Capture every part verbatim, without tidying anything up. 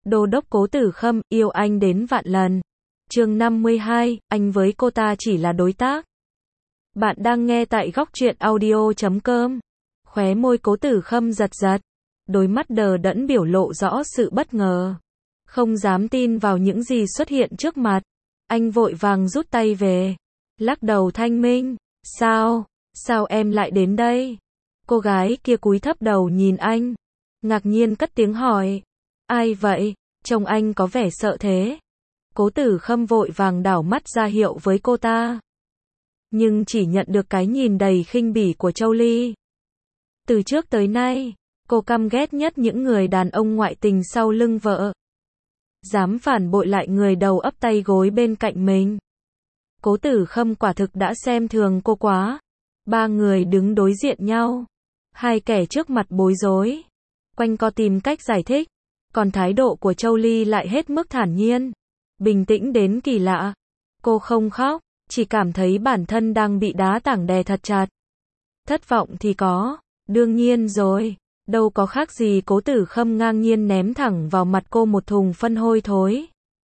Đô đốc Cố Tử Khâm, yêu anh đến vạn lần. Chương năm mươi hai, anh với cô ta chỉ là đối tác. Bạn đang nghe tại góc truyện audio chấm com. Khóe môi Cố Tử Khâm giật giật, đôi mắt đờ đẫn biểu lộ rõ sự bất ngờ. Không dám tin vào những gì xuất hiện trước mặt. Anh vội vàng rút tay về, lắc đầu thanh minh. Sao? Sao em lại đến đây? Cô gái kia cúi thấp đầu nhìn anh, ngạc nhiên cất tiếng hỏi. Ai vậy? Trông anh có vẻ sợ thế. Cố Tử Khâm vội vàng đảo mắt ra hiệu với cô ta, nhưng chỉ nhận được cái nhìn đầy khinh bỉ của Châu Ly. Từ trước tới nay, cô căm ghét nhất những người đàn ông ngoại tình sau lưng vợ, dám phản bội lại người đầu ấp tay gối bên cạnh mình. Cố Tử Khâm quả thực đã xem thường cô quá. Ba người đứng đối diện nhau, hai kẻ trước mặt bối rối, quanh co tìm cách giải thích, còn thái độ của Châu Ly lại hết mức thản nhiên, bình tĩnh đến kỳ lạ. Cô không khóc, chỉ cảm thấy bản thân đang bị đá tảng đè thật chặt. Thất vọng thì có, đương nhiên rồi, đâu có khác gì. Cố Tử Khâm ngang nhiên ném thẳng vào mặt cô một thùng phân hôi thối.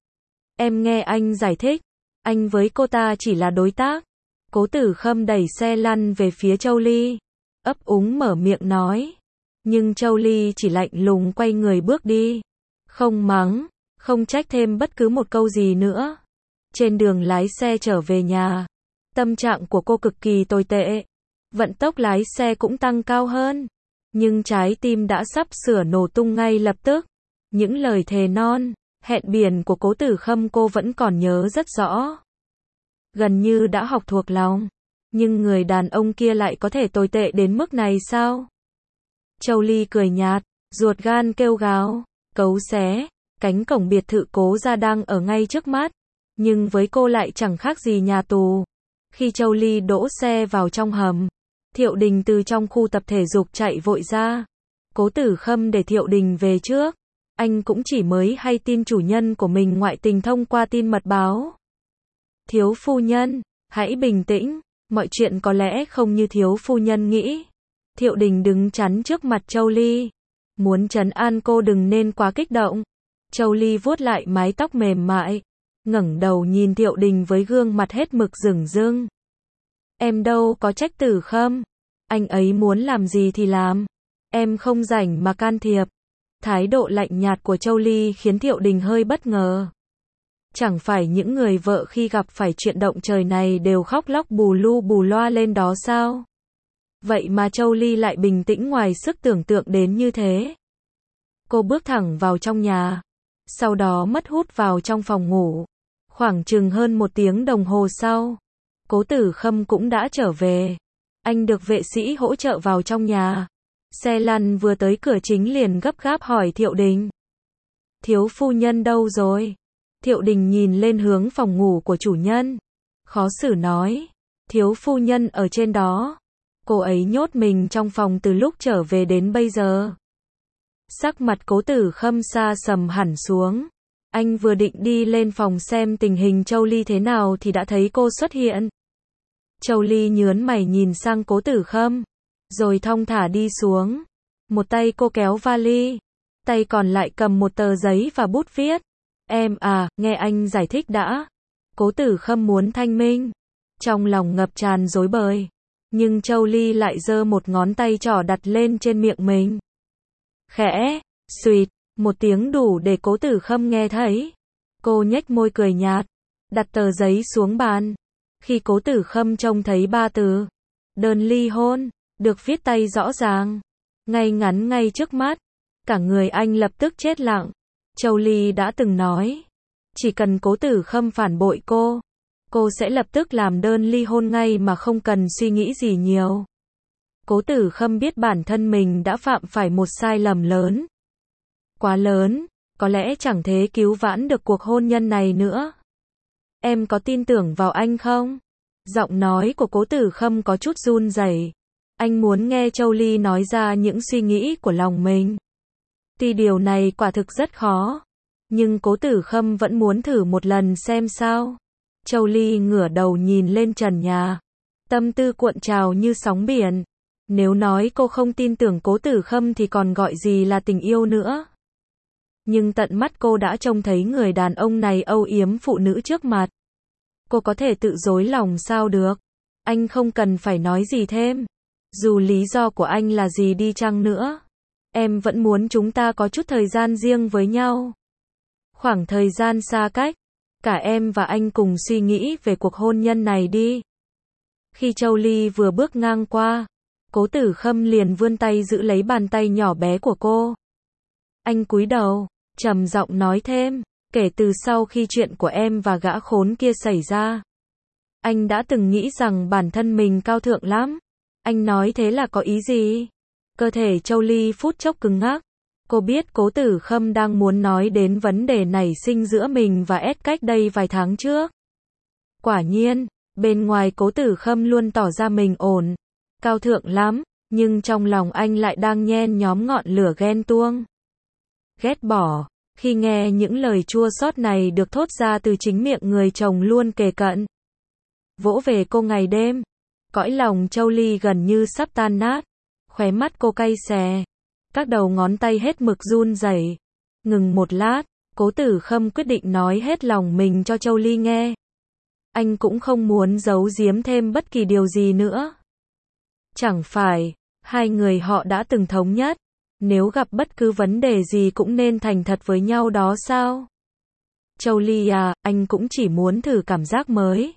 Em nghe anh giải thích, anh với cô ta chỉ là đối tác. Cố Tử Khâm đẩy xe lăn về phía Châu Ly, ấp úng mở miệng nói. Nhưng Châu Ly chỉ lạnh lùng quay người bước đi, không mắng, không trách thêm bất cứ một câu gì nữa. Trên đường lái xe trở về nhà, tâm trạng của cô cực kỳ tồi tệ. Vận tốc lái xe cũng tăng cao hơn, nhưng trái tim đã sắp sửa nổ tung ngay lập tức. Những lời thề non, hẹn biển của Cố Tử Khâm cô vẫn còn nhớ rất rõ, gần như đã học thuộc lòng. Nhưng người đàn ông kia lại có thể tồi tệ đến mức này sao? Châu Ly cười nhạt, ruột gan kêu gào, cấu xé. Cánh cổng biệt thự Cố gia đang ở ngay trước mắt, nhưng với cô lại chẳng khác gì nhà tù. Khi Châu Ly đỗ xe vào trong hầm, Thiệu Đình từ trong khu tập thể dục chạy vội ra. Cố Tử Khâm để Thiệu Đình về trước. Anh cũng chỉ mới hay tin chủ nhân của mình ngoại tình thông qua tin mật báo. Thiếu phu nhân, hãy bình tĩnh, mọi chuyện có lẽ không như thiếu phu nhân nghĩ. Thiệu Đình đứng chắn trước mặt Châu Ly, muốn trấn an cô đừng nên quá kích động. Châu Ly vuốt lại mái tóc mềm mại, ngẩng đầu nhìn Thiệu Đình với gương mặt hết mực dửng dưng. Em đâu có trách Tử Khâm, anh ấy muốn làm gì thì làm, em không rảnh mà can thiệp. Thái độ lạnh nhạt của Châu Ly khiến Thiệu Đình hơi bất ngờ. Chẳng phải những người vợ khi gặp phải chuyện động trời này đều khóc lóc bù lu bù loa lên đó sao? Vậy mà Châu Ly lại bình tĩnh ngoài sức tưởng tượng đến như thế. Cô bước thẳng vào trong nhà, sau đó mất hút vào trong phòng ngủ. Khoảng chừng hơn một tiếng đồng hồ sau, Cố Tử Khâm cũng đã trở về. Anh được vệ sĩ hỗ trợ vào trong nhà. Xe lăn vừa tới cửa chính liền gấp gáp hỏi Thiệu Đình. Thiếu phu nhân đâu rồi? Thiệu Đình nhìn lên hướng phòng ngủ của chủ nhân, khó xử nói. Thiếu phu nhân ở trên đó. Cô ấy nhốt mình trong phòng từ lúc trở về đến bây giờ. Sắc mặt Cố Tử Khâm sa sầm hẳn xuống. Anh vừa định đi lên phòng xem tình hình Châu Ly thế nào thì đã thấy cô xuất hiện. Châu Ly nhớn mày nhìn sang Cố Tử Khâm, rồi thong thả đi xuống. Một tay cô kéo vali, tay còn lại cầm một tờ giấy và bút viết. Em à, nghe anh giải thích đã. Cố Tử Khâm muốn thanh minh, trong lòng ngập tràn rối bời. Nhưng Châu Ly lại giơ một ngón tay trỏ đặt lên trên miệng mình. Khẽ, suýt, một tiếng đủ để Cố Tử Khâm nghe thấy. Cô nhếch môi cười nhạt, đặt tờ giấy xuống bàn. Khi Cố Tử Khâm trông thấy ba từ đơn ly hôn được viết tay rõ ràng, ngay ngắn ngay trước mắt, cả người anh lập tức chết lặng. Châu Ly đã từng nói, chỉ cần Cố Tử Khâm phản bội cô, cô sẽ lập tức làm đơn ly hôn ngay mà không cần suy nghĩ gì nhiều. Cố Tử Khâm biết bản thân mình đã phạm phải một sai lầm lớn. Quá lớn, có lẽ chẳng thể cứu vãn được cuộc hôn nhân này nữa. Em có tin tưởng vào anh không? Giọng nói của Cố Tử Khâm có chút run rẩy. Anh muốn nghe Châu Ly nói ra những suy nghĩ của lòng mình. Tuy điều này quả thực rất khó, nhưng Cố Tử Khâm vẫn muốn thử một lần xem sao. Châu Ly ngửa đầu nhìn lên trần nhà, tâm tư cuộn trào như sóng biển. Nếu nói cô không tin tưởng Cố Tử Khâm thì còn gọi gì là tình yêu nữa. Nhưng tận mắt cô đã trông thấy người đàn ông này âu yếm phụ nữ trước mặt. Cô có thể tự dối lòng sao được. Anh không cần phải nói gì thêm. Dù lý do của anh là gì đi chăng nữa, em vẫn muốn chúng ta có chút thời gian riêng với nhau. Khoảng thời gian xa cách, cả em và anh cùng suy nghĩ về cuộc hôn nhân này đi. Khi Châu Ly vừa bước ngang qua, Cố Tử Khâm liền vươn tay giữ lấy bàn tay nhỏ bé của cô. Anh cúi đầu, trầm giọng nói thêm, kể từ sau khi chuyện của em và gã khốn kia xảy ra, anh đã từng nghĩ rằng bản thân mình cao thượng lắm. Anh nói thế là có ý gì? Cơ thể Châu Ly phút chốc cứng ngắc. Cô biết Cố Tử Khâm đang muốn nói đến vấn đề nảy sinh giữa mình và Ed cách đây vài tháng trước. Quả nhiên, bên ngoài Cố Tử Khâm luôn tỏ ra mình ổn, cao thượng lắm, nhưng trong lòng anh lại đang nhen nhóm ngọn lửa ghen tuông. Ghét bỏ, khi nghe những lời chua xót này được thốt ra từ chính miệng người chồng luôn kề cận. Vỗ về cô ngày đêm, cõi lòng Châu Ly gần như sắp tan nát, khóe mắt cô cay xè, các đầu ngón tay hết mực run rẩy. Ngừng một lát, Cố Tử Khâm quyết định nói hết lòng mình cho Châu Ly nghe. Anh cũng không muốn giấu giếm thêm bất kỳ điều gì nữa. Chẳng phải, hai người họ đã từng thống nhất, nếu gặp bất cứ vấn đề gì cũng nên thành thật với nhau đó sao? Châu Ly à, anh cũng chỉ muốn thử cảm giác mới.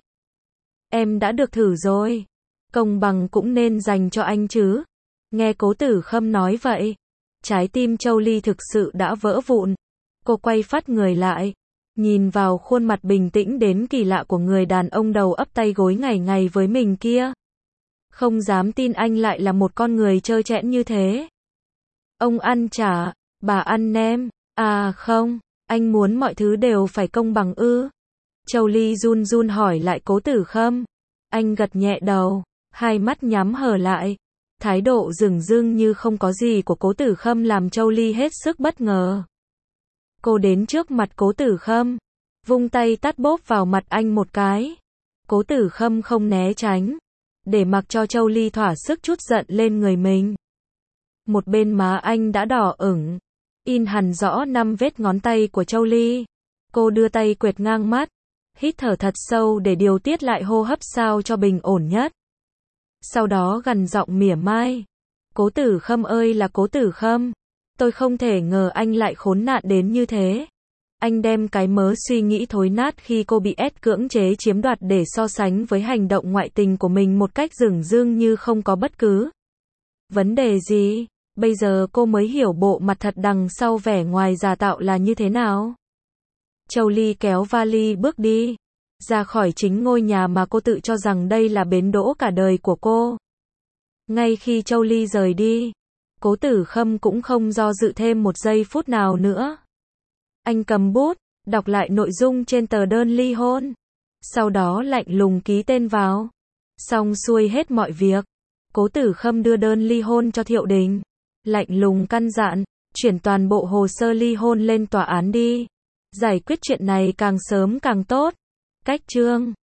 Em đã được thử rồi. Công bằng cũng nên dành cho anh chứ. Nghe Cố Tử Khâm nói vậy, trái tim Châu Ly thực sự đã vỡ vụn. Cô quay phát người lại, nhìn vào khuôn mặt bình tĩnh đến kỳ lạ của người đàn ông đầu ấp tay gối ngày ngày với mình kia. Không dám tin anh lại là một con người trơ trẽn như thế. Ông ăn chả, bà ăn nem. À không, anh muốn mọi thứ đều phải công bằng ư? Châu Ly run run hỏi lại Cố Tử Khâm. Anh gật nhẹ đầu, hai mắt nhắm hờ lại. Thái độ dửng dưng như không có gì của Cố Tử Khâm làm Châu Ly hết sức bất ngờ. Cô đến trước mặt Cố Tử Khâm, vung tay tát bốp vào mặt anh một cái. Cố Tử Khâm không né tránh, để mặc cho Châu Ly thỏa sức trút giận lên người mình. Một bên má anh đã đỏ ửng, in hẳn rõ năm vết ngón tay của Châu Ly. Cô đưa tay quệt ngang mắt, hít thở thật sâu để điều tiết lại hô hấp sao cho bình ổn nhất. Sau đó gằn giọng mỉa mai. Cố Tử Khâm ơi là Cố Tử Khâm, tôi không thể ngờ anh lại khốn nạn đến như thế. Anh đem cái mớ suy nghĩ thối nát khi cô bị Ed cưỡng chế chiếm đoạt để so sánh với hành động ngoại tình của mình một cách dửng dưng như không có bất cứ vấn đề gì. Bây giờ cô mới hiểu bộ mặt thật đằng sau vẻ ngoài giả tạo là như thế nào. Châu Ly kéo vali bước đi, ra khỏi chính ngôi nhà mà cô tự cho rằng đây là bến đỗ cả đời của cô. Ngay khi Châu Ly rời đi, Cố Tử Khâm cũng không do dự thêm một giây phút nào nữa. Anh cầm bút, đọc lại nội dung trên tờ đơn ly hôn, sau đó lạnh lùng ký tên vào. Xong xuôi hết mọi việc, Cố Tử Khâm đưa đơn ly hôn cho Thiệu Đình, lạnh lùng căn dặn, chuyển toàn bộ hồ sơ ly hôn lên tòa án đi. Giải quyết chuyện này càng sớm càng tốt. Cách chương